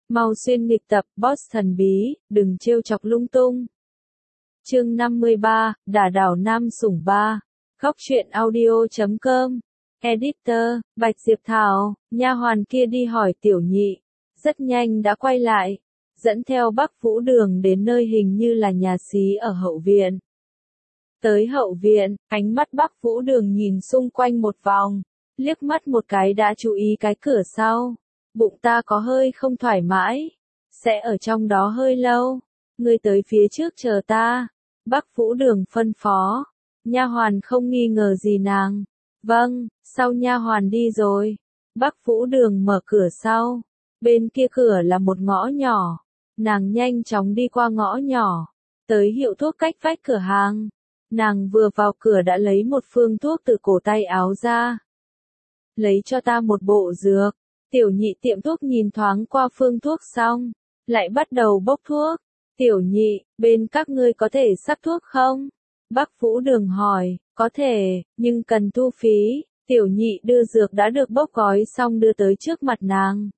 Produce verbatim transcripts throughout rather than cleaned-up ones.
Mau xuyên nghịch tập, boss thần bí, đừng trêu chọc lung tung. Chương năm mươi ba, Đả đảo Nam Sủng ba. Góc truyện audio chấm com. Editor, Bạch Diệp Thảo, nha hoàn kia đi hỏi Tiểu Nhị. Rất nhanh đã quay lại, dẫn theo Bắc Vũ Đường đến nơi hình như là nhà xí ở hậu viện. Tới hậu viện, ánh mắt Bắc Vũ Đường nhìn xung quanh một vòng, liếc mắt một cái đã chú ý cái cửa sau. Bụng ta có hơi không thoải mái, sẽ ở trong đó hơi lâu, ngươi tới phía trước chờ ta. Bắc Vũ Đường phân phó, nha hoàn không nghi ngờ gì nàng. Vâng, sau nha hoàn đi rồi, Bắc Vũ Đường mở cửa sau, bên kia cửa là một ngõ nhỏ, nàng nhanh chóng đi qua ngõ nhỏ, tới hiệu thuốc cách vách cửa hàng. Nàng vừa vào cửa đã lấy một phương thuốc từ cổ tay áo ra. Lấy cho ta một bộ dược. Tiểu Nhị tiệm thuốc nhìn thoáng qua phương thuốc xong, lại bắt đầu bốc thuốc. Tiểu Nhị, bên các ngươi có thể sắc thuốc không? Bắc Vũ Đường hỏi, có thể, nhưng cần thu phí. Tiểu Nhị đưa dược đã được bốc gói xong đưa tới trước mặt nàng.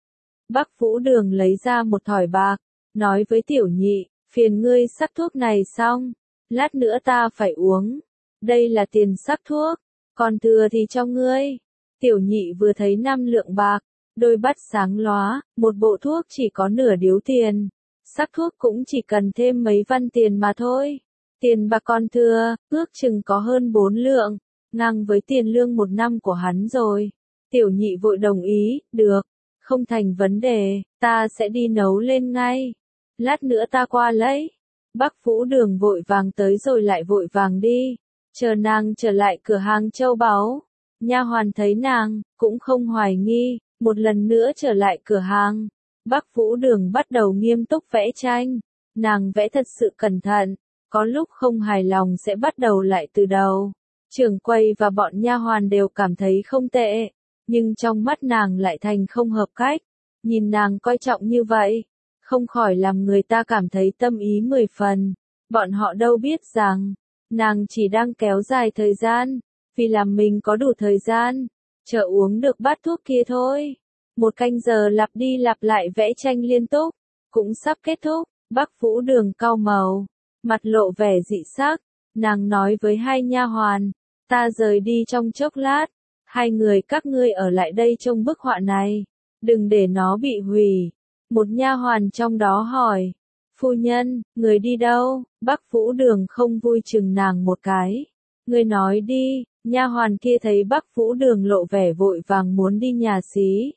Bắc Vũ Đường lấy ra một thỏi bạc, nói với Tiểu Nhị, phiền ngươi sắc thuốc này xong, lát nữa ta phải uống. Đây là tiền sắc thuốc, còn thừa thì cho ngươi. Tiểu Nhị vừa thấy năm lượng bạc, đôi mắt sáng lóa, một bộ thuốc chỉ có nửa điếu tiền. Sắc thuốc cũng chỉ cần thêm mấy văn tiền mà thôi. Tiền bạc còn thừa, ước chừng có hơn bốn lượng, ngang với tiền lương một năm của hắn rồi. Tiểu Nhị vội đồng ý, được, không thành vấn đề, ta sẽ đi nấu lên ngay. Lát nữa ta qua lấy. Bắc Vũ Đường vội vàng tới rồi lại vội vàng đi, chờ nàng trở lại cửa hàng châu báu. Nha hoàn thấy nàng, cũng không hoài nghi, một lần nữa trở lại cửa hàng. Bắc Vũ Đường bắt đầu nghiêm túc vẽ tranh, nàng vẽ thật sự cẩn thận, có lúc không hài lòng sẽ bắt đầu lại từ đầu. Trưởng quầy và bọn nha hoàn đều cảm thấy không tệ, nhưng trong mắt nàng lại thành không hợp cách. Nhìn nàng coi trọng như vậy, không khỏi làm người ta cảm thấy tâm ý mười phần. Bọn họ đâu biết rằng, nàng chỉ đang kéo dài thời gian, vì làm mình có đủ thời gian, chờ uống được bát thuốc kia thôi. Một canh giờ lặp đi lặp lại vẽ tranh liên tục, cũng sắp kết thúc. Bắc Vũ Đường cau màu, mặt lộ vẻ dị sắc, nàng nói với hai nha hoàn, ta rời đi trong chốc lát, hai người các ngươi ở lại đây trông bức họa này, đừng để nó bị hủy. Một nha hoàn trong đó hỏi, phu nhân, người đi đâu? Bắc Vũ Đường không vui chừng nàng một cái, người nói đi. Nha hoàn kia thấy Bắc Vũ Đường lộ vẻ vội vàng muốn đi nhà xí,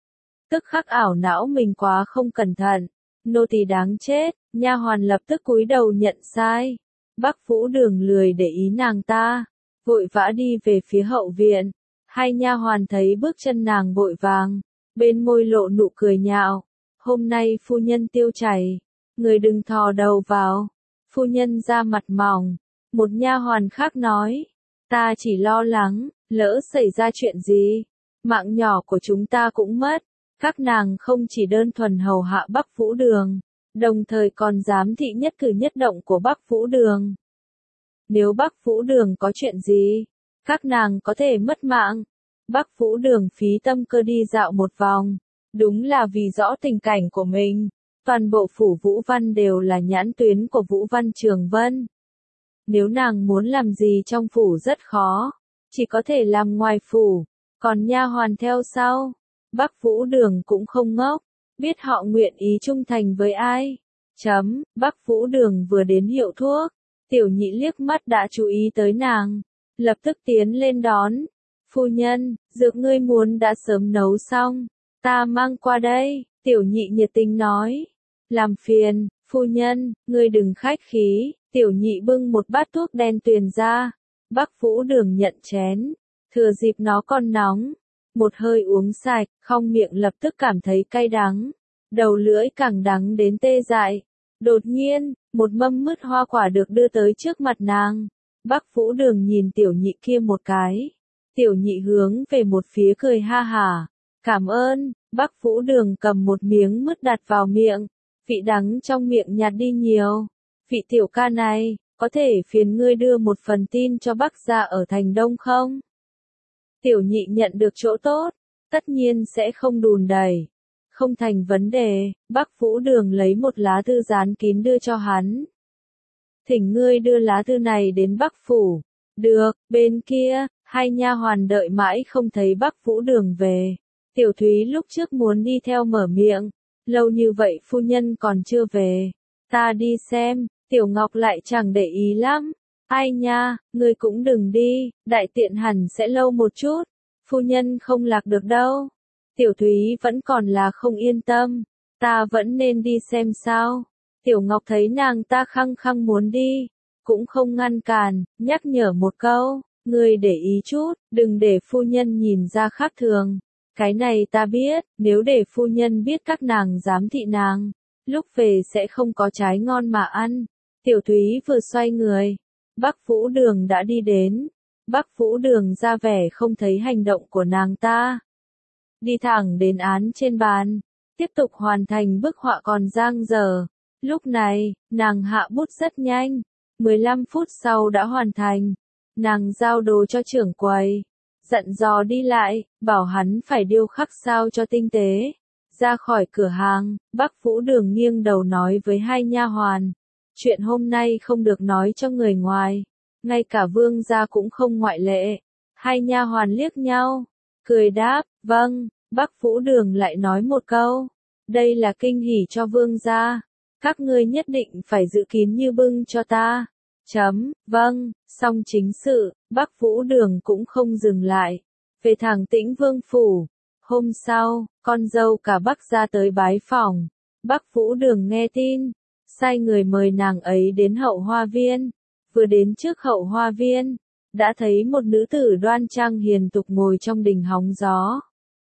tức khắc ảo não mình quá không cẩn thận, nô tỳ đáng chết. Nha hoàn lập tức cúi đầu nhận sai. Bắc Vũ Đường lười để ý nàng ta, vội vã đi về phía hậu viện. Hai nha hoàn thấy bước chân nàng vội vàng, bên môi lộ nụ cười nhạo. Hôm nay phu nhân tiêu chảy, người đừng thò đầu vào. Phu nhân da mặt mỏng. Một nha hoàn khác nói, ta chỉ lo lắng, lỡ xảy ra chuyện gì, mạng nhỏ của chúng ta cũng mất. Các nàng không chỉ đơn thuần hầu hạ Bắc Vũ Đường, đồng thời còn giám thị nhất cử nhất động của Bắc Vũ Đường. Nếu Bắc Vũ Đường có chuyện gì, các nàng có thể mất mạng. Bắc Vũ Đường phí tâm cơ đi dạo một vòng, đúng là vì rõ tình cảnh của mình. Toàn bộ phủ Vũ Văn đều là nhãn tuyến của Vũ Văn Trường Vân. Nếu nàng muốn làm gì trong phủ rất khó, chỉ có thể làm ngoài phủ, còn nha hoàn theo sau. Bắc Vũ Đường cũng không ngốc, biết họ nguyện ý trung thành với ai. Chấm, Bắc Vũ Đường vừa đến hiệu thuốc, Tiểu Nhị liếc mắt đã chú ý tới nàng, lập tức tiến lên đón. Phu nhân, dược ngươi muốn đã sớm nấu xong, ta mang qua đây. Tiểu Nhị nhiệt tình nói, làm phiền, phu nhân, ngươi đừng khách khí. Tiểu Nhị bưng một bát thuốc đen tuyền ra, Bắc Vũ Đường nhận chén, thừa dịp nó còn nóng, một hơi uống sạch, không miệng lập tức cảm thấy cay đắng, đầu lưỡi càng đắng đến tê dại. Đột nhiên, một mâm mứt hoa quả được đưa tới trước mặt nàng. Bắc Vũ Đường nhìn Tiểu Nhị kia một cái, Tiểu Nhị hướng về một phía cười ha hả, cảm ơn. Bắc Vũ Đường cầm một miếng mứt đặt vào miệng, vị đắng trong miệng nhạt đi nhiều. Vị tiểu ca này, có thể phiền ngươi đưa một phần tin cho Bắc gia ở thành Đông không? Tiểu Nhị nhận được chỗ tốt, tất nhiên sẽ không đùn đẩy. không thành vấn đề, Bắc Vũ Đường lấy một lá thư dán kín đưa cho hắn. Thỉnh ngươi đưa lá thư này đến Bắc Phủ. Được, bên kia, hai nha hoàn đợi mãi không thấy Bắc Vũ Đường về. Tiểu Thúy lúc trước muốn đi theo mở miệng, lâu như vậy phu nhân còn chưa về. Ta đi xem, Tiểu Ngọc lại chẳng để ý lắm. Ai nha, ngươi cũng đừng đi, đại tiện hẳn sẽ lâu một chút. Phu nhân không lạc được đâu. Tiểu Thúy vẫn còn là không yên tâm. Ta vẫn nên đi xem sao. Tiểu Ngọc thấy nàng ta khăng khăng muốn đi, cũng không ngăn cản, nhắc nhở một câu, ngươi để ý chút, đừng để phu nhân nhìn ra khác thường. Cái này ta biết, nếu để phu nhân biết các nàng giám thị nàng, lúc về sẽ không có trái ngon mà ăn. Tiểu Thúy vừa xoay người, Bắc Vũ Đường đã đi đến. Bắc Vũ Đường ra vẻ không thấy hành động của nàng ta. Đi thẳng đến án trên bàn, tiếp tục hoàn thành bức họa còn dang dở. Lúc này, nàng hạ bút rất nhanh, mười lăm phút sau đã hoàn thành. Nàng giao đồ cho trưởng quầy, dặn dò đi lại, bảo hắn phải điêu khắc sao cho tinh tế. Ra khỏi cửa hàng, Bắc Vũ Đường nghiêng đầu nói với hai nha hoàn, chuyện hôm nay không được nói cho người ngoài, ngay cả vương gia cũng không ngoại lệ. Hai nha hoàn liếc nhau, cười đáp, vâng. Bắc Vũ Đường lại nói một câu, đây là kinh hỉ cho vương gia, các ngươi nhất định phải giữ kín như bưng cho ta. Chấm, vâng. Xong chính sự, Bắc Vũ Đường cũng không dừng lại, về thẳng Tĩnh Vương phủ. Hôm sau, con dâu cả Bắc gia tới bái phỏng. Bắc Vũ Đường nghe tin, sai người mời nàng ấy đến hậu hoa viên. Vừa đến trước hậu hoa viên, đã thấy một nữ tử đoan trang hiền tục ngồi trong đình hóng gió.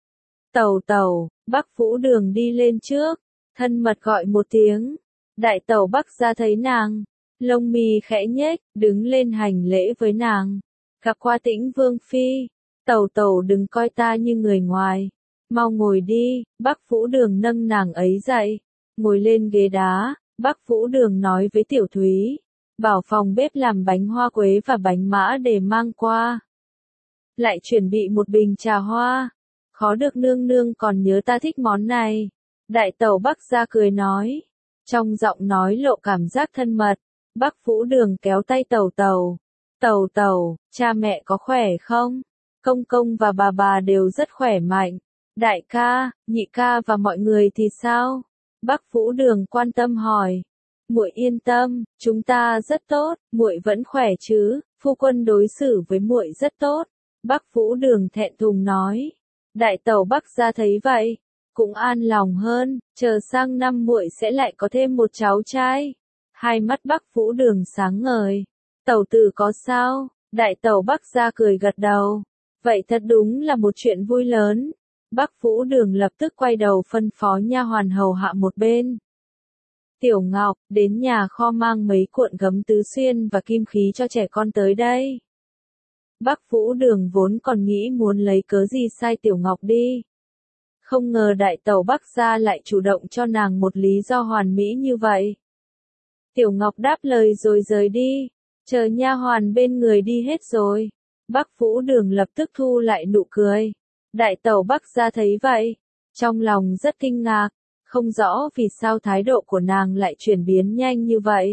Tẩu tẩu, Bắc Vũ Đường đi lên trước, thân mật gọi một tiếng. Đại tẩu Bắc gia thấy nàng, lông mi khẽ nhếch, đứng lên hành lễ với nàng. Gặp qua Tĩnh Vương phi, tẩu tẩu đừng coi ta như người ngoài, mau ngồi đi. Bắc Vũ Đường nâng nàng ấy dậy, ngồi lên ghế đá. Bắc Vũ Đường nói với Tiểu Thúy, bảo phòng bếp làm bánh hoa quế và bánh mã để mang qua. Lại chuẩn bị một bình trà hoa. Khó được nương nương còn nhớ ta thích món này. Đại tẩu Bắc gia cười nói, trong giọng nói lộ cảm giác thân mật. Bắc Vũ Đường kéo tay tẩu tẩu. Tẩu tẩu, cha mẹ có khỏe không? Công công và bà bà đều rất khỏe mạnh. Đại ca, nhị ca và mọi người thì sao? Bắc Vũ Đường quan tâm hỏi. Muội yên tâm, chúng ta rất tốt, muội vẫn khỏe chứ? Phu quân đối xử với muội rất tốt. Bắc Vũ Đường thẹn thùng nói. Đại tẩu Bắc gia thấy vậy, cũng an lòng hơn, chờ sang năm muội sẽ lại có thêm một cháu trai. Hai mắt Bắc Vũ Đường sáng ngời. Tẩu tử có sao? Đại tẩu Bắc gia cười gật đầu. Vậy thật đúng là một chuyện vui lớn. Bắc Vũ Đường lập tức quay đầu phân phó nha hoàn hầu hạ một bên. Tiểu Ngọc, đến nhà kho mang mấy cuộn gấm tứ xuyên và kim khí cho trẻ con tới đây. Bắc Vũ Đường vốn còn nghĩ muốn lấy cớ gì sai Tiểu Ngọc đi. Không ngờ đại tẩu Bắc gia lại chủ động cho nàng một lý do hoàn mỹ như vậy. Tiểu Ngọc đáp lời rồi rời đi, chờ nha hoàn bên người đi hết rồi. Bắc Vũ Đường lập tức thu lại nụ cười. Đại tẩu Bắc gia thấy vậy, trong lòng rất kinh ngạc, không rõ vì sao thái độ của nàng lại chuyển biến nhanh như vậy.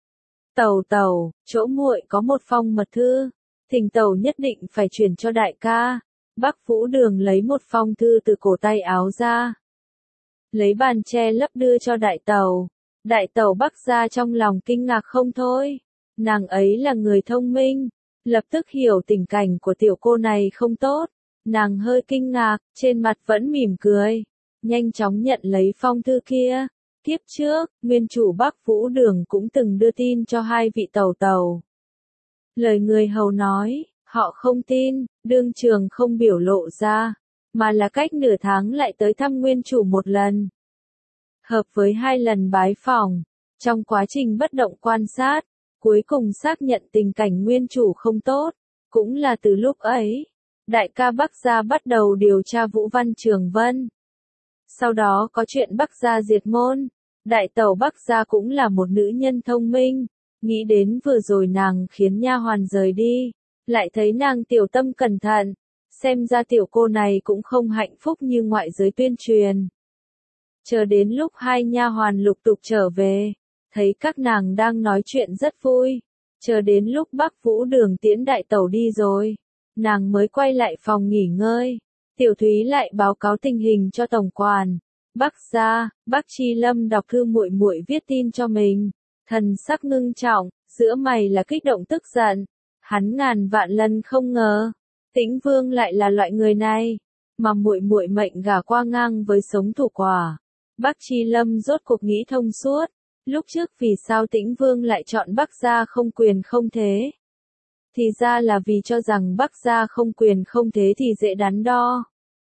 Tẩu tẩu, chỗ muội có một phong mật thư, thỉnh tẩu nhất định phải chuyển cho đại ca. Bắc Vũ Đường lấy một phong thư từ cổ tay áo ra, lấy bàn che lấp đưa cho đại tẩu. Đại tẩu Bắc gia trong lòng kinh ngạc không thôi. Nàng ấy là người thông minh, lập tức hiểu tình cảnh của tiểu cô này không tốt. Nàng hơi kinh ngạc, trên mặt vẫn mỉm cười, nhanh chóng nhận lấy phong thư kia. Kiếp trước, nguyên chủ Bắc Vũ Đường cũng từng đưa tin cho hai vị tẩu tẩu. Lời người hầu nói, họ không tin, đương trường không biểu lộ ra, mà là cách nửa tháng lại tới thăm nguyên chủ một lần. Hợp với hai lần bái phỏng, trong quá trình bất động quan sát, cuối cùng xác nhận tình cảnh nguyên chủ không tốt. Cũng là từ lúc ấy, đại ca Bắc gia bắt đầu điều tra Vũ Văn Trường Vân. Sau đó có chuyện Bắc gia diệt môn. Đại tẩu Bắc gia cũng là một nữ nhân thông minh, nghĩ đến vừa rồi nàng khiến nha hoàn rời đi, lại thấy nàng tiểu tâm cẩn thận, xem ra tiểu cô này cũng không hạnh phúc như ngoại giới tuyên truyền. Chờ đến lúc hai nha hoàn lục tục trở về, thấy các nàng đang nói chuyện rất vui. Chờ đến lúc Bắc Vũ Đường tiễn đại tẩu đi rồi, nàng mới quay lại phòng nghỉ ngơi. Tiểu Thúy lại báo cáo tình hình cho tổng quản. Bắc gia, Bắc Chi Lâm đọc thư muội muội viết tin cho mình, thần sắc ngưng trọng, giữa mày là kích động tức giận. Hắn ngàn vạn lần không ngờ, Tĩnh Vương lại là loại người này, mà muội muội mệnh gả qua ngang với sống thủ quả. Bắc Chi Lâm rốt cuộc nghĩ thông suốt, lúc trước vì sao Tĩnh Vương lại chọn Bắc gia không quyền không thế? Thì ra là vì cho rằng Bắc gia không quyền không thế thì dễ đắn đo,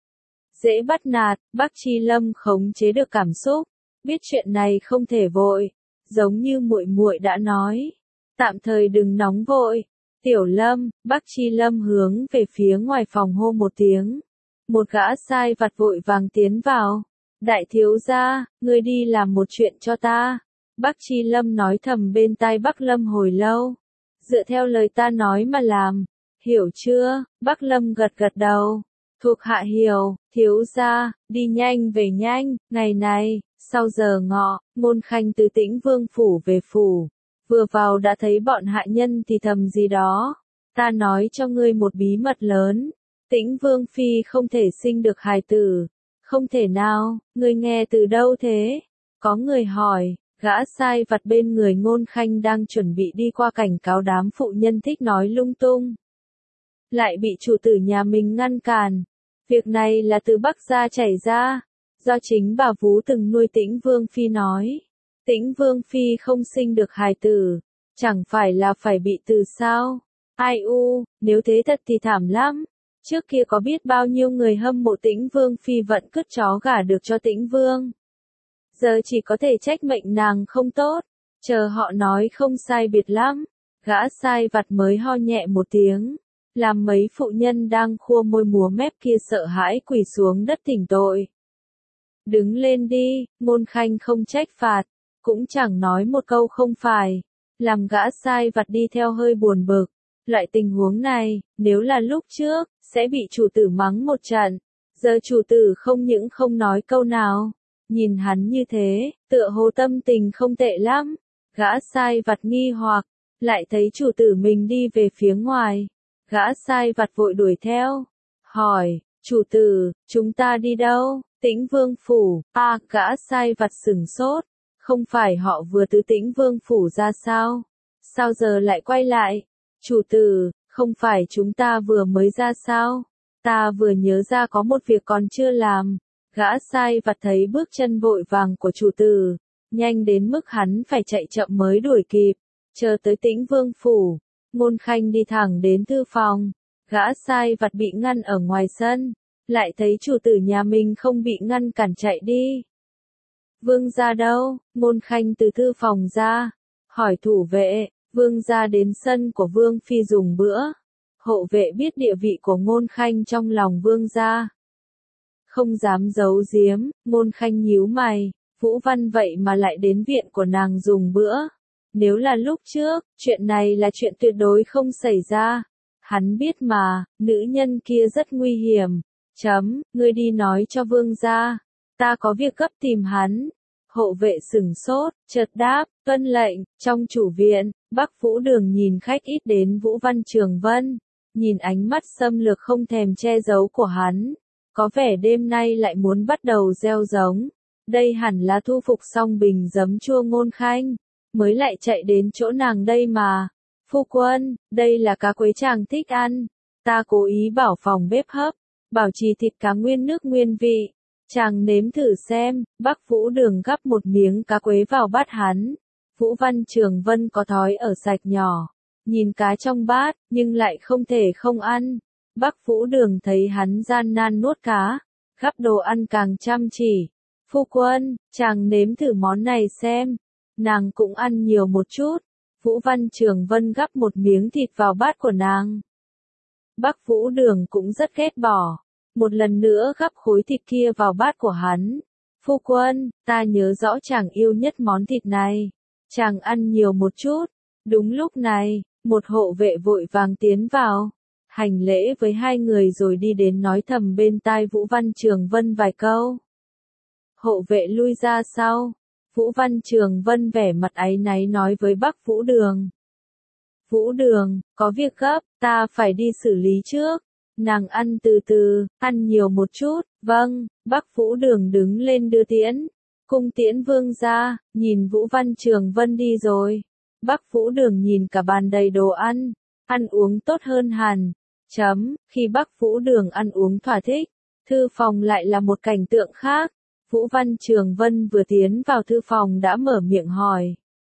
dễ bắt nạt. Bắc Chi Lâm khống chế được cảm xúc, biết chuyện này không thể vội, giống như muội muội đã nói, tạm thời đừng nóng vội. Tiểu Lâm, Bắc Chi Lâm hướng về phía ngoài phòng hô một tiếng. Một gã sai vặt vội vàng tiến vào. Đại thiếu gia, ngươi đi làm một chuyện cho ta. Bắc Chi Lâm nói thầm bên tai Bắc Lâm hồi lâu. Dựa theo lời ta nói mà làm, hiểu chưa? Bắc Lâm gật gật đầu. Thuộc hạ hiểu, thiếu gia, đi nhanh về nhanh. Ngày này, sau giờ ngọ, Ngôn Khanh từ Tĩnh Vương phủ về phủ. Vừa vào đã thấy bọn hạ nhân thì thầm gì đó. Ta nói cho ngươi một bí mật lớn. Tĩnh Vương phi không thể sinh được hài tử. Không thể nào, ngươi nghe từ đâu thế? Có người hỏi, gã sai vặt bên người Ngôn Khanh đang chuẩn bị đi qua cảnh cáo đám phụ nhân thích nói lung tung. Lại bị chủ tử nhà mình ngăn cản. Việc này là từ Bắc gia chảy ra. Do chính bà Vú từng nuôi Tĩnh Vương phi nói. Tĩnh Vương phi không sinh được hài tử, chẳng phải là phải bị từ sao? Ai u, nếu thế thật thì thảm lắm. Trước kia có biết bao nhiêu người hâm mộ Tĩnh Vương phi vận cứt chó gả được cho Tĩnh Vương. Giờ chỉ có thể trách mệnh nàng không tốt, chờ họ nói không sai biệt lắm. Gã sai vặt mới ho nhẹ một tiếng, làm mấy phụ nhân đang khua môi múa mép kia sợ hãi quỳ xuống đất thỉnh tội. Đứng lên đi, Ngôn Khanh không trách phạt, cũng chẳng nói một câu không phải, làm gã sai vặt đi theo hơi buồn bực. Loại tình huống này, nếu là lúc trước, sẽ bị chủ tử mắng một trận. Giờ chủ tử không những không nói câu nào, nhìn hắn như thế, tựa hồ tâm tình không tệ lắm. Gã sai vặt nghi hoặc, lại thấy chủ tử mình đi về phía ngoài. Gã sai vặt vội đuổi theo, hỏi, chủ tử, chúng ta đi đâu? Tĩnh Vương phủ. À, gã sai vặt sửng sốt, không phải họ vừa từ Tĩnh Vương phủ ra sao? Sao giờ lại quay lại? Chủ tử, không phải chúng ta vừa mới ra sao? Ta vừa nhớ ra có một việc còn chưa làm. Gã sai vặt thấy bước chân vội vàng của chủ tử, nhanh đến mức hắn phải chạy chậm mới đuổi kịp. Chờ tới Tĩnh Vương phủ, Ngôn Khanh đi thẳng đến thư phòng. Gã sai vặt bị ngăn ở ngoài sân, lại thấy chủ tử nhà mình không bị ngăn cản chạy đi. Vương gia đâu? Ngôn Khanh từ thư phòng ra, hỏi thủ vệ. Vương gia đến sân của Vương phi dùng bữa. Hộ vệ biết địa vị của Ngôn Khanh trong lòng Vương gia, không dám giấu giếm. Ngôn Khanh nhíu mày, Vũ Văn vậy mà lại đến viện của nàng dùng bữa. Nếu là lúc trước, chuyện này là chuyện tuyệt đối không xảy ra. Hắn biết mà, nữ nhân kia rất nguy hiểm. Chấm, ngươi đi nói cho Vương gia, ta có việc gấp tìm hắn. Hộ vệ sửng sốt, chợt đáp, tuân lệnh. Trong chủ viện, Bắc Vũ Đường nhìn khách ít đến Vũ Văn Trường Vân, nhìn ánh mắt xâm lược không thèm che giấu của hắn, có vẻ đêm nay lại muốn bắt đầu gieo giống. Đây hẳn là thu phục xong bình giấm chua Ngôn Khanh, mới lại chạy đến chỗ nàng đây mà. Phu quân, đây là cá quế chàng thích ăn, ta cố ý bảo phòng bếp hấp, bảo trì thịt cá nguyên nước nguyên vị. Chàng nếm thử xem. Bắc Vũ Đường gắp một miếng cá quế vào bát hắn. Vũ Văn Trường Vân có thói ở sạch nhỏ, nhìn cá trong bát, nhưng lại không thể không ăn. Bắc Vũ Đường thấy hắn gian nan nuốt cá, gắp đồ ăn càng chăm chỉ. Phu quân, chàng nếm thử món này xem. Nàng cũng ăn nhiều một chút. Vũ Văn Trường Vân gắp một miếng thịt vào bát của nàng. Bắc Vũ Đường cũng rất ghét bỏ, một lần nữa gắp khối thịt kia vào bát của hắn. Phu quân, ta nhớ rõ chàng yêu nhất món thịt này, chàng ăn nhiều một chút. Đúng lúc này, một hộ vệ vội vàng tiến vào, hành lễ với hai người rồi đi đến nói thầm bên tai Vũ Văn Trường Vân vài câu. hộ vệ lui ra sau. Vũ Văn Trường Vân vẻ mặt áy náy nói với Bắc Vũ Đường. Vũ Đường, có việc gấp, ta phải đi xử lý trước. Nàng ăn từ từ, ăn nhiều một chút. Vâng, Bắc Vũ Đường đứng lên đưa tiễn. Cung tiễn vương ra, nhìn Vũ Văn Trường Vân đi rồi. Bắc Vũ Đường nhìn cả bàn đầy đồ ăn, ăn uống tốt hơn hẳn. Chấm, khi Bắc Vũ Đường ăn uống thỏa thích, thư phòng lại là một cảnh tượng khác. Vũ Văn Trường Vân vừa tiến vào thư phòng đã mở miệng hỏi.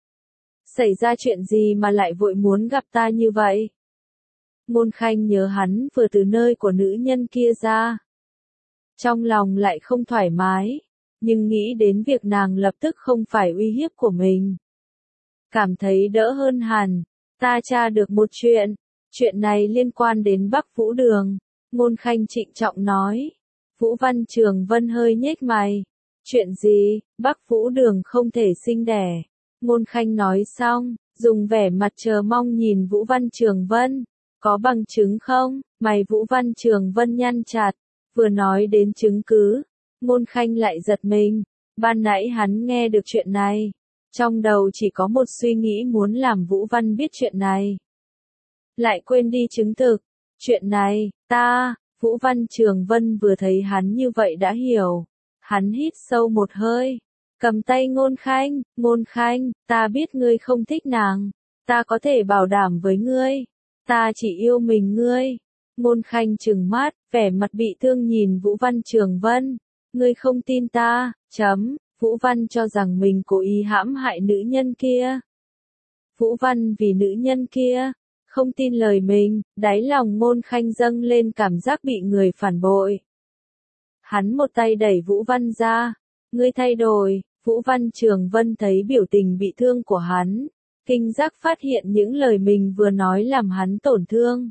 Xảy ra chuyện gì mà lại vội muốn gặp ta như vậy? Ngôn Khanh nhớ hắn vừa từ nơi của nữ nhân kia ra. Trong lòng lại không thoải mái, nhưng nghĩ đến việc nàng lập tức không phải uy hiếp của mình. Cảm thấy đỡ hơn hẳn, ta tra được một chuyện, chuyện này liên quan đến Bắc Vũ Đường. Ngôn Khanh trịnh trọng nói. Vũ Văn Trường Vân hơi nhếch mày. Chuyện gì, Bắc Vũ Đường không thể sinh đẻ. Ngôn Khanh nói xong, dùng vẻ mặt chờ mong nhìn Vũ Văn Trường Vân. Có bằng chứng không? Mày Vũ Văn Trường Vân nhăn chặt. Vừa nói đến chứng cứ, Ngôn Khanh lại giật mình. Ban nãy hắn nghe được chuyện này. Trong đầu chỉ có một suy nghĩ muốn làm Vũ Văn biết chuyện này. Lại quên đi chứng thực. Chuyện này, ta, Vũ Văn Trường Vân vừa thấy hắn như vậy đã hiểu. Hắn hít sâu một hơi. Cầm tay Ngôn Khanh, Ngôn Khanh, ta biết ngươi không thích nàng. Ta có thể bảo đảm với ngươi. Ta chỉ yêu mình ngươi. Ngôn Khanh trừng mắt, vẻ mặt bị thương nhìn Vũ Văn Trường Vân. Ngươi không tin ta, chấm. Vũ Văn cho rằng mình cố ý hãm hại nữ nhân kia. Vũ Văn vì nữ nhân kia, không tin lời mình, đáy lòng Ngôn Khanh dâng lên cảm giác bị người phản bội. Hắn một tay đẩy Vũ Văn ra. Ngươi thay đổi. Vũ Văn Trường Vân thấy biểu tình bị thương của hắn. Kinh giác phát hiện những lời mình vừa nói làm hắn tổn thương.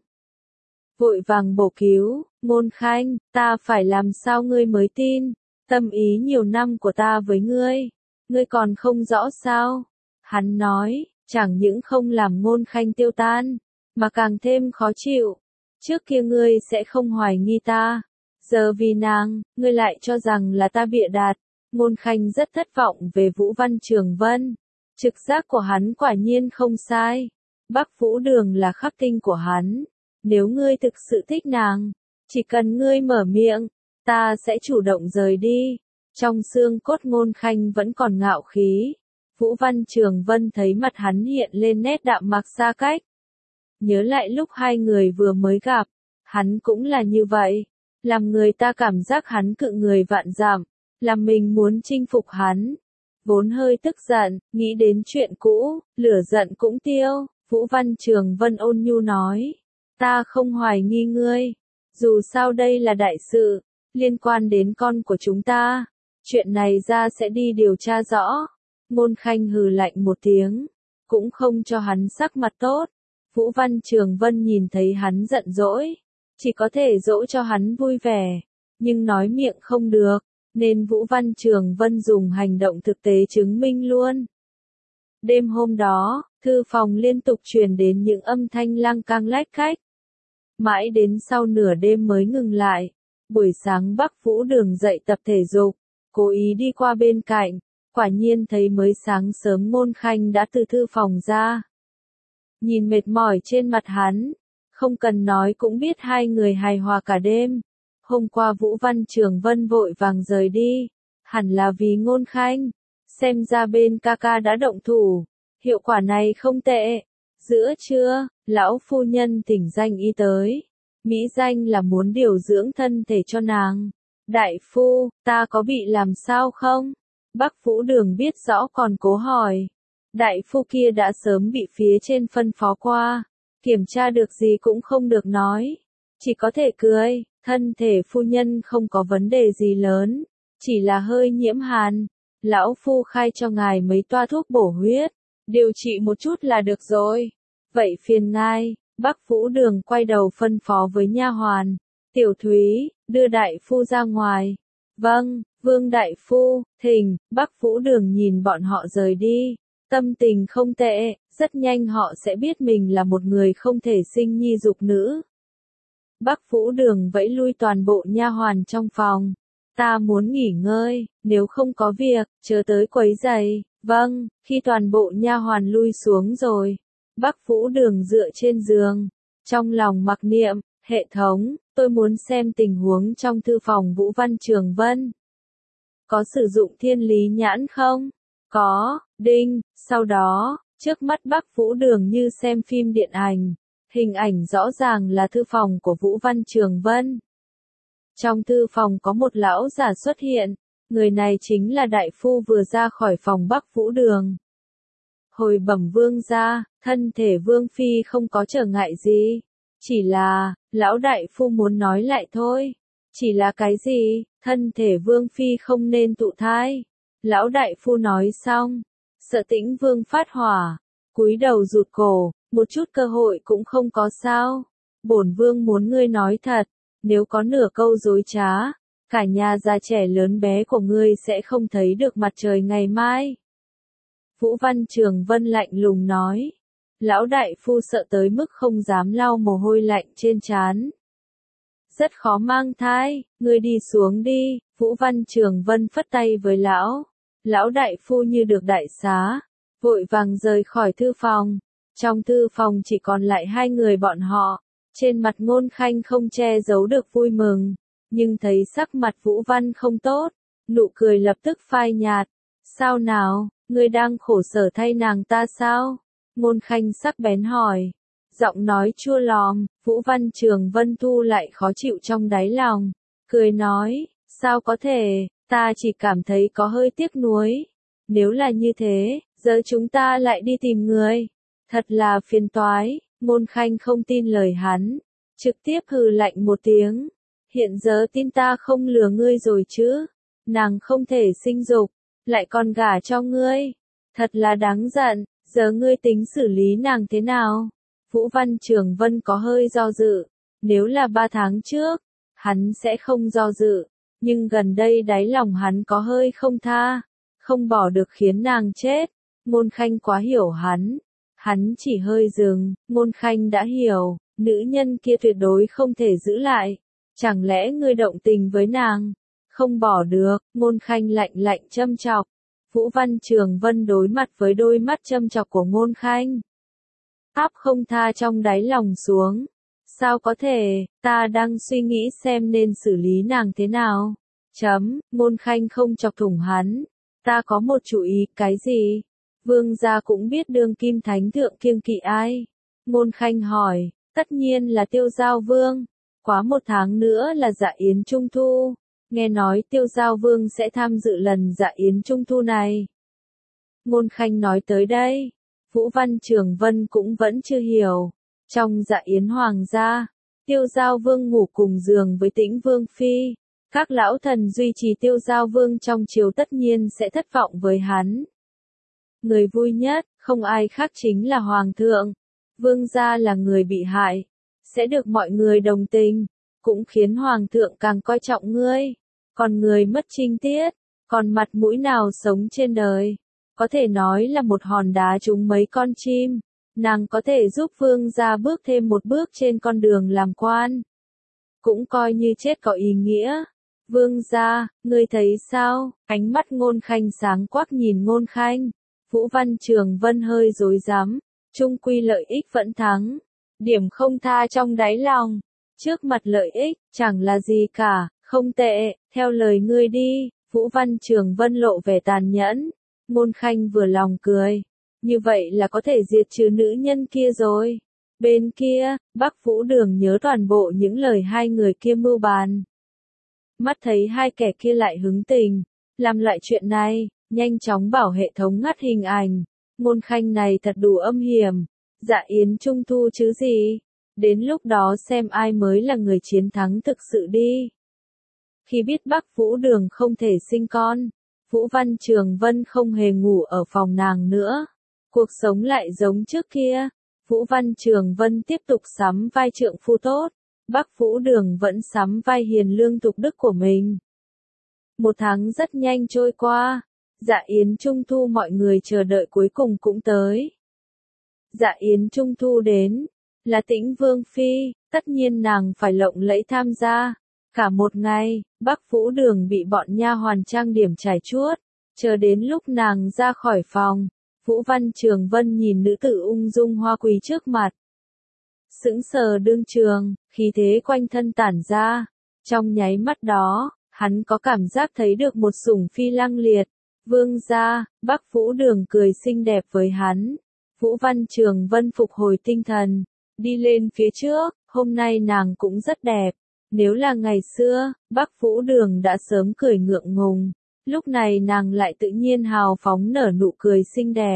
Vội vàng bổ cứu. Ngôn Khanh, ta phải làm sao ngươi mới tin? Tâm ý nhiều năm của ta với ngươi. Ngươi còn không rõ sao? Hắn nói, chẳng những không làm Ngôn Khanh tiêu tan, mà càng thêm khó chịu. Trước kia ngươi sẽ không hoài nghi ta. Giờ vì nàng, ngươi lại cho rằng là ta bịa đặt. Ngôn Khanh rất thất vọng về Vũ Văn Trường Vân. Trực giác của hắn quả nhiên không sai. Bắc Vũ Đường là khắc tinh của hắn. Nếu ngươi thực sự thích nàng, chỉ cần ngươi mở miệng, ta sẽ chủ động rời đi. Trong xương cốt Ngôn Khanh vẫn còn ngạo khí. Vũ Văn Trường Vân thấy mặt hắn hiện lên nét đạm mạc xa cách. Nhớ lại lúc hai người vừa mới gặp, hắn cũng là như vậy. Làm người ta cảm giác hắn cự người vạn dặm, làm mình muốn chinh phục hắn. Vốn hơi tức giận, nghĩ đến chuyện cũ, lửa giận cũng tiêu. Vũ Văn Trường Vân ôn nhu nói. Ta không hoài nghi ngươi. Dù sao đây là đại sự, liên quan đến con của chúng ta. Chuyện này ra sẽ đi điều tra rõ. Ngôn Khanh hừ lạnh một tiếng, cũng không cho hắn sắc mặt tốt. Vũ Văn Trường Vân nhìn thấy hắn giận dỗi, chỉ có thể dỗ cho hắn vui vẻ, nhưng nói miệng không được, nên Vũ Văn Trường Vân dùng hành động thực tế chứng minh luôn. Đêm hôm đó, thư phòng liên tục truyền đến những âm thanh lang cang lách cách. Mãi đến sau nửa đêm mới ngừng lại. Buổi sáng Bắc Vũ Đường dậy tập thể dục, cố ý đi qua bên cạnh, quả nhiên thấy mới sáng sớm Ngôn Khanh đã từ thư phòng ra. Nhìn mệt mỏi trên mặt hắn, không cần nói cũng biết hai người hài hòa cả đêm. Hôm qua Vũ Văn Trường Vân vội vàng rời đi, hẳn là vì Ngôn Khanh. Xem ra bên ca ca đã động thủ, hiệu quả này không tệ. Giữa trưa, lão phu nhân thỉnh danh y tới. Mỹ danh là muốn điều dưỡng thân thể cho nàng. Đại phu, ta có bị làm sao không? Bắc Vũ Đường biết rõ còn cố hỏi. Đại phu kia đã sớm bị phía trên phân phó qua. Kiểm tra được gì cũng không được nói. Chỉ có thể cười, thân thể phu nhân không có vấn đề gì lớn. Chỉ là hơi nhiễm hàn. Lão phu khai cho ngài mấy toa thuốc bổ huyết. Điều trị một chút là được rồi. Vậy phiền ngài. Bắc Vũ Đường quay đầu phân phó với nha hoàn. Tiểu Thúy, đưa đại phu ra ngoài. Vâng, Vương đại phu, thỉnh. Bắc Vũ Đường nhìn bọn họ rời đi. Tâm tình không tệ, rất nhanh họ sẽ biết mình là một người không thể sinh nhi dục nữ. Bắc Vũ Đường vẫy lui toàn bộ nha hoàn trong phòng. ta muốn nghỉ ngơi, nếu không có việc, chớ tới quấy rầy. Vâng, khi toàn bộ nha hoàn lui xuống rồi, Bắc Vũ Đường dựa trên giường, trong lòng mặc niệm, hệ thống, tôi muốn xem tình huống trong thư phòng Vũ Văn Trường Vân. Có sử dụng thiên lý nhãn không? Có, đinh, sau đó, trước mắt Bắc Vũ Đường như xem phim điện ảnh, hình ảnh rõ ràng là thư phòng của Vũ Văn Trường Vân. Trong thư phòng có một lão giả xuất hiện, người này chính là đại phu vừa ra khỏi phòng Bắc Vũ Đường. Hồi bẩm vương gia, thân thể vương phi không có trở ngại gì, chỉ là, lão đại phu muốn nói lại thôi. Chỉ là cái gì, thân thể vương phi không nên tụ thai. Lão đại phu nói xong, Sợ Tĩnh Vương phát hỏa, cúi đầu rụt cổ, một chút cơ hội cũng không có sao. Bổn vương muốn ngươi nói thật, nếu có nửa câu dối trá, cả nhà già trẻ lớn bé của ngươi sẽ không thấy được mặt trời ngày mai. Vũ Văn Trường Vân lạnh lùng nói. Lão đại phu sợ tới mức không dám lau mồ hôi lạnh trên trán. Rất khó mang thai, ngươi đi xuống đi, Vũ Văn Trường Vân phất tay với lão. Lão đại phu như được đại xá, vội vàng rời khỏi thư phòng. Trong thư phòng chỉ còn lại hai người bọn họ, trên mặt Ngôn Khanh không che giấu được vui mừng, nhưng thấy sắc mặt Vũ Văn không tốt, nụ cười lập tức phai nhạt. Sao nào, ngươi đang khổ sở thay nàng ta sao? Ngôn Khanh sắc bén hỏi, giọng nói chua lòm. Vũ Văn Trường Vân thu lại khó chịu trong đáy lòng, cười nói, sao có thể, ta chỉ cảm thấy có hơi tiếc nuối. Nếu là như thế, giờ chúng ta lại đi tìm người. Thật là phiền toái. Ngôn Khanh không tin lời hắn, trực tiếp hừ lạnh một tiếng. Hiện giờ tin ta không lừa ngươi rồi chứ? Nàng không thể sinh dục, lại còn gả cho ngươi. Thật là đáng giận, giờ ngươi tính xử lý nàng thế nào? Vũ Văn Trường Vân có hơi do dự, nếu là ba tháng trước, hắn sẽ không do dự, nhưng gần đây đáy lòng hắn có hơi không tha, không bỏ được khiến nàng chết. Ngôn Khanh quá hiểu hắn, hắn chỉ hơi dừng. Ngôn Khanh đã hiểu, nữ nhân kia tuyệt đối không thể giữ lại, chẳng lẽ ngươi động tình với nàng? Không bỏ được. Ngôn Khanh lạnh lạnh châm chọc. Vũ Văn Trường Vân đối mặt với đôi mắt châm chọc của Ngôn Khanh, áp không tha trong đáy lòng xuống. Sao có thể, ta đang suy nghĩ xem nên xử lý nàng thế nào. Chấm, Ngôn Khanh không chọc thủng hắn. Ta có một chủ ý. Cái gì? Vương gia cũng biết đương kim thánh thượng kiêng kỵ ai? Ngôn Khanh hỏi. Tất nhiên là Tiêu Giao Vương. Quá một tháng nữa là dạ yến Trung Thu. Nghe nói Tiêu Giao Vương sẽ tham dự lần dạ yến Trung Thu này. Ngôn Khanh nói tới đây, Vũ Văn Trường Vân cũng vẫn chưa hiểu. Trong dạ yến hoàng gia, Tiêu Giao Vương ngủ cùng giường với Tĩnh Vương Phi. Các lão thần duy trì Tiêu Giao Vương trong triều tất nhiên sẽ thất vọng với hắn. Người vui nhất, không ai khác chính là Hoàng thượng. Vương gia là người bị hại, sẽ được mọi người đồng tình, cũng khiến Hoàng thượng càng coi trọng ngươi. Còn người mất trinh tiết, còn mặt mũi nào sống trên đời? Có thể nói là một hòn đá trúng mấy con chim. Nàng có thể giúp vương gia bước thêm một bước trên con đường làm quan, cũng coi như chết có ý nghĩa. Vương gia, ngươi thấy sao? Ánh mắt Ngôn Khanh sáng quắc nhìn Ngôn Khanh. Vũ Văn Trường Vân hơi rối rắm, chung quy lợi ích vẫn thắng. Điểm không tha trong đáy lòng, trước mặt lợi ích, chẳng là gì cả. Không tệ, theo lời ngươi đi. Vũ Văn Trường Vân lộ vẻ tàn nhẫn. Ngôn Khanh vừa lòng cười. Như vậy là có thể diệt trừ nữ nhân kia rồi. Bên kia, Bắc Vũ Đường nhớ toàn bộ những lời hai người kia mưu bàn. Mắt thấy hai kẻ kia lại hứng tình, làm lại chuyện này, nhanh chóng bảo hệ thống ngắt hình ảnh. Ngôn Khanh này thật đủ âm hiểm. Dạ yến Trung Thu chứ gì? Đến lúc đó xem ai mới là người chiến thắng thực sự đi. Khi biết Bắc Vũ Đường không thể sinh con, Vũ Văn Trường Vân không hề ngủ ở phòng nàng nữa. Cuộc sống lại giống trước kia. Vũ Văn Trường Vân tiếp tục sắm vai trượng phu tốt. Bắc Vũ Đường vẫn sắm vai hiền lương tục đức của mình. Một tháng rất nhanh trôi qua. Dạ yến Trung Thu mọi người chờ đợi cuối cùng cũng tới. Dạ yến Trung Thu đến, là Tĩnh Vương Phi, tất nhiên nàng phải lộng lẫy tham gia. Cả một ngày, Bắc Vũ Đường bị bọn nha hoàn trang điểm trải chuốt, chờ đến lúc nàng ra khỏi phòng, Vũ Văn Trường Vân nhìn nữ tử ung dung hoa quý trước mặt. Sững sờ đương trường, khí thế quanh thân tản ra, trong nháy mắt đó, hắn có cảm giác thấy được một sủng phi lăng liệt. Vương gia, Bắc Vũ Đường cười xinh đẹp với hắn. Vũ Văn Trường Vân phục hồi tinh thần, đi lên phía trước, hôm nay nàng cũng rất đẹp. Nếu là ngày xưa, Bắc Vũ Đường đã sớm cười ngượng ngùng, lúc này nàng lại tự nhiên hào phóng nở nụ cười xinh đẹp.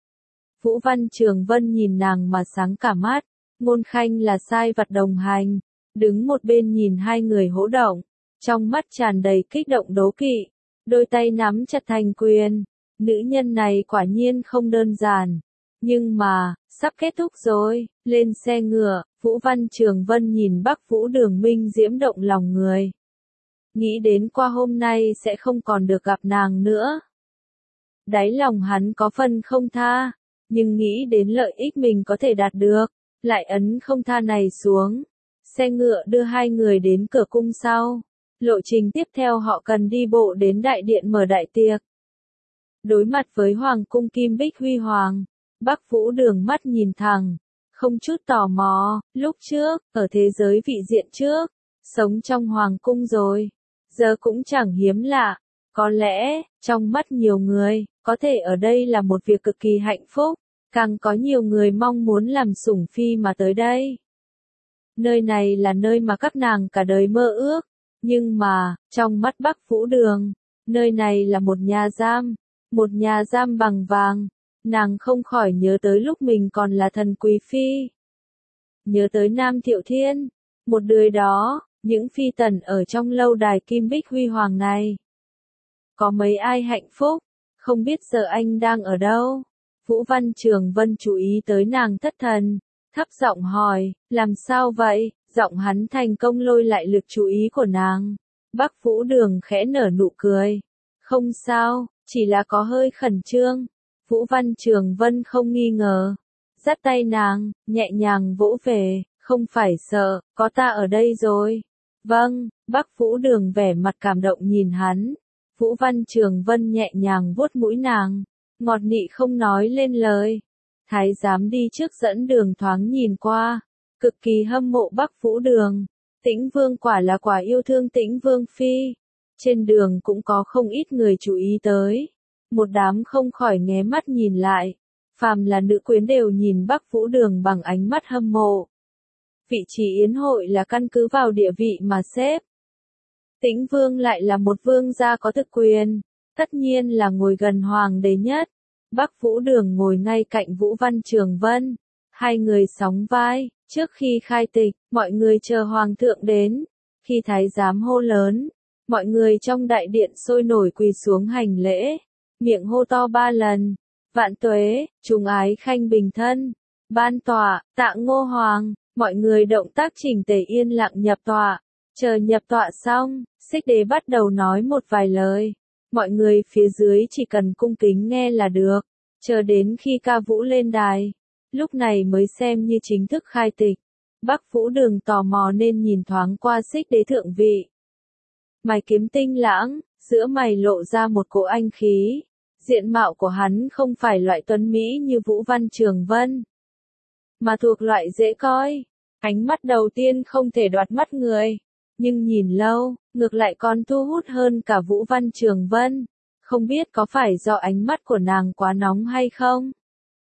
Vũ Văn Trường Vân nhìn nàng mà sáng cả mắt, Ngôn Khanh là sai vặt đồng hành, đứng một bên nhìn hai người hỗ động, trong mắt tràn đầy kích động đố kỵ, đôi tay nắm chặt thành quyền, nữ nhân này quả nhiên không đơn giản. Nhưng mà, sắp kết thúc rồi, lên xe ngựa, Vũ Văn Trường Vân nhìn Bắc Vũ Đường minh diễm động lòng người. Nghĩ đến qua hôm nay sẽ không còn được gặp nàng nữa. Đáy lòng hắn có phần không tha, nhưng nghĩ đến lợi ích mình có thể đạt được, lại ấn không tha này xuống. Xe ngựa đưa hai người đến cửa cung sau. Lộ trình tiếp theo họ cần đi bộ đến đại điện mở đại tiệc. Đối mặt với Hoàng cung Kim Bích Huy Hoàng, Bắc Vũ Đường mắt nhìn thẳng, không chút tò mò, lúc trước, ở thế giới vị diện trước, sống trong Hoàng cung rồi, giờ cũng chẳng hiếm lạ, có lẽ, trong mắt nhiều người, có thể ở đây là một việc cực kỳ hạnh phúc, càng có nhiều người mong muốn làm sủng phi mà tới đây. Nơi này là nơi mà các nàng cả đời mơ ước, nhưng mà, trong mắt Bắc Vũ Đường, nơi này là một nhà giam, một nhà giam bằng vàng. Nàng không khỏi nhớ tới lúc mình còn là thần quý phi. Nhớ tới Nam Thiệu Thiên, một đời đó, những phi tần ở trong lâu đài Kim Bích Huy Hoàng này. Có mấy ai hạnh phúc, không biết giờ anh đang ở đâu. Vũ Văn Trường Vân chú ý tới nàng thất thần, thấp giọng hỏi, làm sao vậy? Giọng hắn thành công lôi lại lực chú ý của nàng. Bắc Vũ Đường khẽ nở nụ cười. Không sao, chỉ là có hơi khẩn trương. Vũ Văn Trường Vân không nghi ngờ. Dắt tay nàng, nhẹ nhàng vỗ về, không phải sợ, có ta ở đây rồi. Vâng, Bắc Vũ Đường vẻ mặt cảm động nhìn hắn. Vũ Văn Trường Vân nhẹ nhàng vuốt mũi nàng, ngọt nị không nói lên lời. Thái giám đi trước dẫn đường thoáng nhìn qua, cực kỳ hâm mộ Bắc Vũ Đường. Tĩnh Vương quả là quả yêu thương Tĩnh Vương phi. Trên đường cũng có không ít người chú ý tới. Một đám không khỏi nghé mắt nhìn lại. Phàm là nữ quyến đều nhìn Bắc Vũ Đường bằng ánh mắt hâm mộ. Vị trí yến hội là căn cứ vào địa vị mà xếp. Tĩnh Vương lại là một vương gia có thực quyền, tất nhiên là ngồi gần hoàng đế nhất. Bắc Vũ Đường ngồi ngay cạnh Vũ Văn Trường Vân. Hai người sóng vai, trước khi khai tịch, mọi người chờ hoàng thượng đến. Khi thái giám hô lớn, mọi người trong đại điện sôi nổi quỳ xuống hành lễ, miệng hô to ba lần. Vạn tuế, trùng ái khanh bình thân. Ban tọa, tạ Ngô Hoàng, mọi người động tác chỉnh tề yên lặng nhập tọa. Chờ nhập tọa xong, Xích Đế bắt đầu nói một vài lời. Mọi người phía dưới chỉ cần cung kính nghe là được, chờ đến khi ca vũ lên đài, lúc này mới xem như chính thức khai tịch. Bắc Vũ Đường tò mò nên nhìn thoáng qua Xích Đế thượng vị. Mày kiếm tinh lãng, giữa mày lộ ra một cỗ anh khí. Diện mạo của hắn không phải loại tuấn mỹ như Vũ Văn Trường Vân, mà thuộc loại dễ coi. Ánh mắt đầu tiên không thể đoạt mắt người, nhưng nhìn lâu, ngược lại còn thu hút hơn cả Vũ Văn Trường Vân. Không biết có phải do ánh mắt của nàng quá nóng hay không?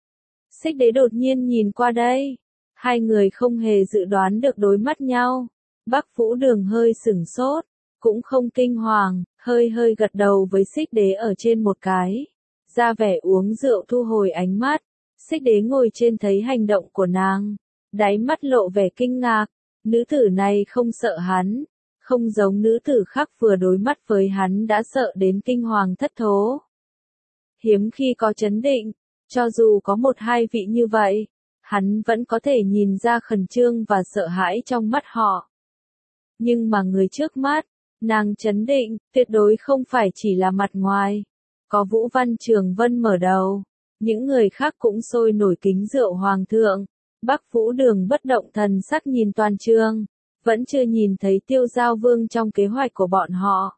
Xích Đế đột nhiên nhìn qua đây. Hai người không hề dự đoán được đối mắt nhau. Bắc Vũ Đường hơi sửng sốt, cũng không kinh hoàng, hơi hơi gật đầu với Xích Đế ở trên một cái. Ra vẻ uống rượu thu hồi ánh mắt. Xích Đế ngồi trên thấy hành động của nàng, đáy mắt lộ vẻ kinh ngạc. Nữ tử này không sợ hắn, không giống nữ tử khác vừa đối mắt với hắn đã sợ đến kinh hoàng thất thố. Hiếm khi có chấn định, cho dù có một hai vị như vậy, hắn vẫn có thể nhìn ra khẩn trương và sợ hãi trong mắt họ. Nhưng mà người trước mắt, nàng chấn định, tuyệt đối không phải chỉ là mặt ngoài. Có Vũ Văn Trường Vân mở đầu, những người khác cũng sôi nổi kính rượu hoàng thượng. Bắc Vũ Đường bất động thần sắc nhìn toàn trường, vẫn chưa nhìn thấy Tiêu Giao Vương trong kế hoạch của bọn họ.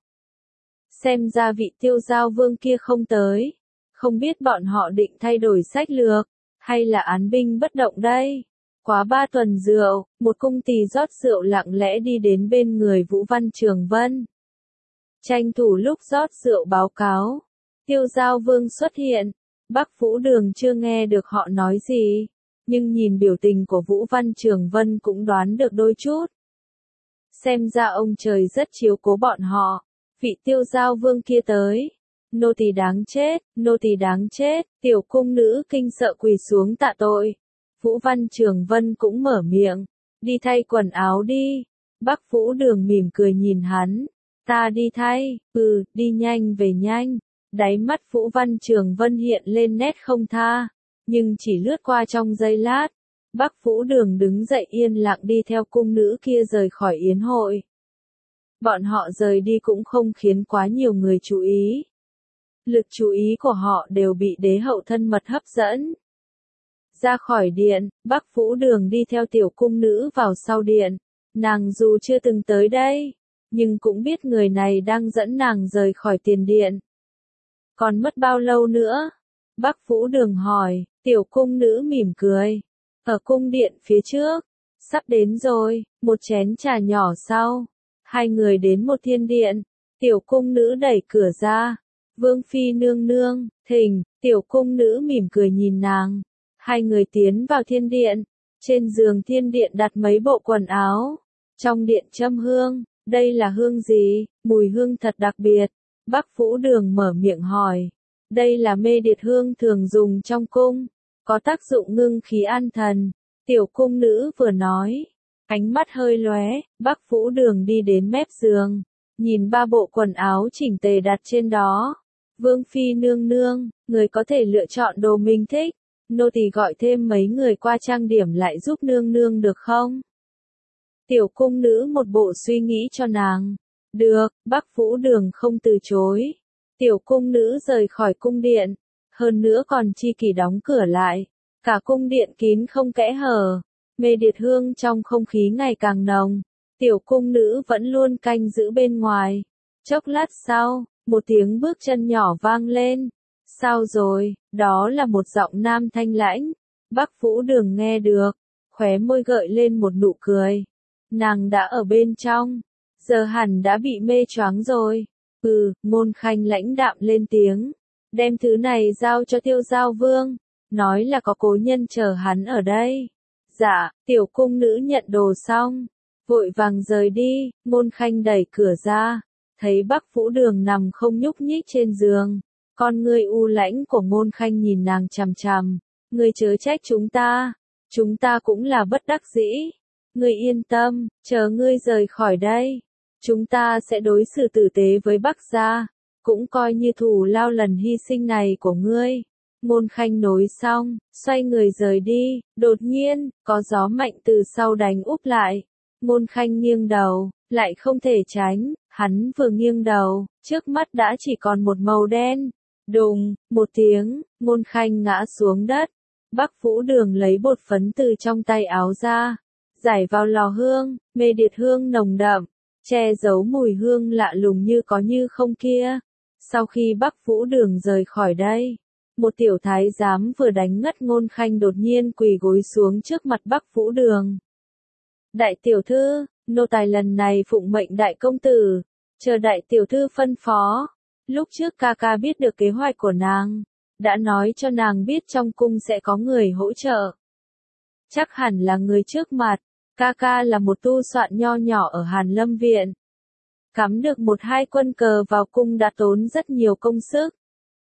Xem ra vị Tiêu Giao Vương kia không tới, không biết bọn họ định thay đổi sách lược, hay là án binh bất động đây. Quá ba tuần rượu, một cung tỳ rót rượu lặng lẽ đi đến bên người Vũ Văn Trường Vân. Tranh thủ lúc rót rượu báo cáo, Tiêu Giao Vương xuất hiện. Bắc Vũ Đường chưa nghe được họ nói gì, nhưng nhìn biểu tình của Vũ Văn Trường Vân cũng đoán được đôi chút. Xem ra ông trời rất chiếu cố bọn họ, vị Tiêu Giao Vương kia tới. Nô tỳ đáng chết, nô tỳ đáng chết, tiểu cung nữ kinh sợ quỳ xuống tạ tội. Vũ Văn Trường Vân cũng mở miệng, đi thay quần áo đi. Bắc Vũ Đường mỉm cười nhìn hắn, ta đi thay, ừ, đi nhanh về nhanh. Đáy mắt Vũ Văn Trường Vân hiện lên nét không tha, nhưng chỉ lướt qua trong giây lát. Bắc Vũ Đường đứng dậy yên lặng đi theo cung nữ kia rời khỏi yến hội. Bọn họ rời đi cũng không khiến quá nhiều người chú ý. Lực chú ý của họ đều bị đế hậu thân mật hấp dẫn. Ra khỏi điện, Bắc Vũ Đường đi theo tiểu cung nữ vào sau điện. Nàng dù chưa từng tới đây, nhưng cũng biết người này đang dẫn nàng rời khỏi tiền điện. Còn mất bao lâu nữa? Bắc Vũ Đường hỏi, tiểu cung nữ mỉm cười. Ở cung điện phía trước, sắp đến rồi, một chén trà nhỏ sau. Hai người đến một thiên điện, tiểu cung nữ đẩy cửa ra. Vương phi nương nương, thỉnh, tiểu cung nữ mỉm cười nhìn nàng. Hai người tiến vào thiên điện, trên giường thiên điện đặt mấy bộ quần áo. Trong điện châm hương, đây là hương gì? Mùi hương thật đặc biệt. Bắc Vũ Đường mở miệng hỏi, đây là mê điệt hương thường dùng trong cung, có tác dụng ngưng khí an thần. Tiểu cung nữ vừa nói, ánh mắt hơi lóe. Bắc Vũ Đường đi đến mép giường, nhìn ba bộ quần áo chỉnh tề đặt trên đó. Vương phi nương nương, người có thể lựa chọn đồ mình thích, nô tỳ gọi thêm mấy người qua trang điểm lại giúp nương nương được không? Tiểu cung nữ một bộ suy nghĩ cho nàng. Được, Bắc Vũ Đường không từ chối. Tiểu cung nữ rời khỏi cung điện, hơn nữa còn chi kỷ đóng cửa lại. Cả cung điện kín không kẽ hở, mê điệt hương trong không khí ngày càng nồng. Tiểu cung nữ vẫn luôn canh giữ bên ngoài. Chốc lát sau, một tiếng bước chân nhỏ vang lên. Sao rồi? Đó là một giọng nam thanh lãnh. Bắc Vũ Đường nghe được, khóe môi gợi lên một nụ cười. Nàng đã ở bên trong, giờ hẳn đã bị mê choáng rồi. Ừ, Ngôn Khanh lãnh đạm lên tiếng, đem thứ này giao cho Tiêu Giao Vương, nói là có cố nhân chờ hắn ở đây. Dạ, tiểu cung nữ nhận đồ xong, vội vàng rời đi. Ngôn Khanh đẩy cửa ra, thấy Bắc Vũ Đường nằm không nhúc nhích trên giường. Con ngươi u lãnh của Ngôn Khanh nhìn nàng chằm chằm, ngươi chớ trách chúng ta, chúng ta cũng là bất đắc dĩ. Ngươi yên tâm, chờ ngươi rời khỏi đây, chúng ta sẽ đối xử tử tế với Bắc gia, cũng coi như thù lao lần hy sinh này của ngươi. Ngôn Khanh nói xong, xoay người rời đi. Đột nhiên, có gió mạnh từ sau đánh úp lại. Ngôn Khanh nghiêng đầu, lại không thể tránh. Hắn vừa nghiêng đầu, trước mắt đã chỉ còn một màu đen. Đùng, một tiếng, Ngôn Khanh ngã xuống đất. Bắc Vũ Đường lấy bột phấn từ trong tay áo ra, giải vào lò hương. Mê điệt hương nồng đậm, che giấu mùi hương lạ lùng như có như không kia. Sau khi Bắc Vũ Đường rời khỏi đây, một tiểu thái giám vừa đánh ngất Ngôn Khanh đột nhiên quỳ gối xuống trước mặt Bắc Vũ Đường. Đại tiểu thư, nô tài lần này phụng mệnh đại công tử, chờ đại tiểu thư phân phó. Lúc trước ca ca biết được kế hoạch của nàng, đã nói cho nàng biết trong cung sẽ có người hỗ trợ. Chắc hẳn là người trước mặt, ca ca là một tu soạn nho nhỏ ở Hàn Lâm Viện. Cắm được một hai quân cờ vào cung đã tốn rất nhiều công sức.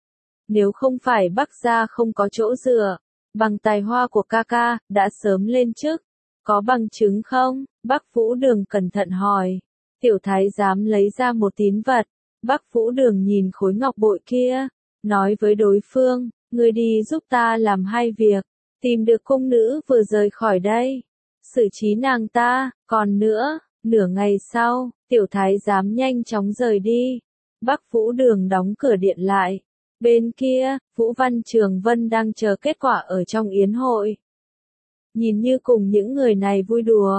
Nếu không phải Bắc gia không có chỗ dựa, bằng tài hoa của ca ca, đã sớm lên chức. Có bằng chứng không? Bắc Vũ Đường cẩn thận hỏi. Tiểu thái giám lấy ra một tín vật. Bắc Vũ Đường nhìn khối ngọc bội kia, nói với đối phương, người đi giúp ta làm hai việc, tìm được cung nữ vừa rời khỏi đây, xử trí nàng ta. Còn nữa, nửa ngày sau, tiểu thái giám nhanh chóng rời đi. Bắc Vũ Đường đóng cửa điện lại. Bên kia, Vũ Văn Trường Vân đang chờ kết quả ở trong yến hội. Nhìn như cùng những người này vui đùa,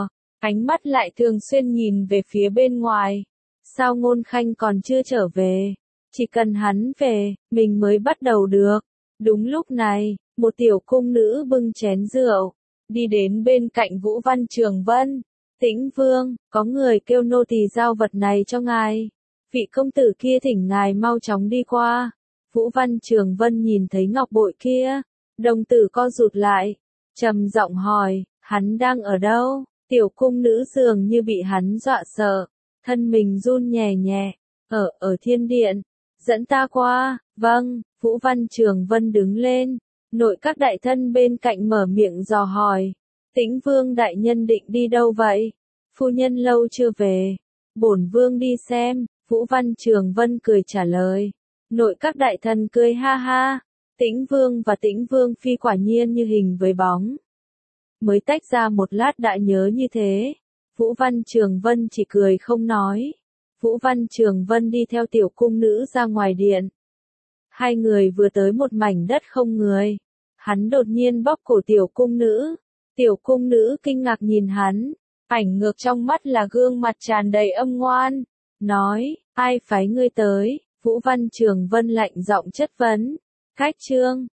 ánh mắt lại thường xuyên nhìn về phía bên ngoài. Sao Ngôn Khanh còn chưa trở về? Chỉ cần hắn về, mình mới bắt đầu được. Đúng lúc này, một tiểu cung nữ bưng chén rượu, đi đến bên cạnh Vũ Văn Trường Vân. Tĩnh Vương, có người kêu nô tỳ giao vật này cho ngài. Vị công tử kia thỉnh ngài mau chóng đi qua. Vũ Văn Trường Vân nhìn thấy ngọc bội kia, đồng tử co rụt lại, trầm giọng hỏi, hắn đang ở đâu? Tiểu cung nữ dường như bị hắn dọa sợ, thân mình run nhẹ nhẹ, ở, ở thiên điện, dẫn ta qua. Vâng, Vũ Văn Trường Vân đứng lên, nội các đại thân bên cạnh mở miệng dò hỏi, Tĩnh Vương đại nhân định đi đâu vậy? Phu nhân lâu chưa về, bổn vương đi xem. Vũ Văn Trường Vân cười trả lời. Nội các đại thần cười ha ha, Tĩnh Vương và Tĩnh Vương phi quả nhiên như hình với bóng. Mới tách ra một lát đã nhớ như thế. Vũ Văn Trường Vân chỉ cười không nói. Vũ Văn Trường Vân đi theo tiểu cung nữ ra ngoài điện. Hai người vừa tới một mảnh đất không người. Hắn đột nhiên bóp cổ tiểu cung nữ. Tiểu cung nữ kinh ngạc nhìn hắn. Ảnh ngược trong mắt là gương mặt tràn đầy âm ngoan. Nói, ai phái ngươi tới? Vũ Văn Trường Vân lạnh giọng chất vấn. Khách trương,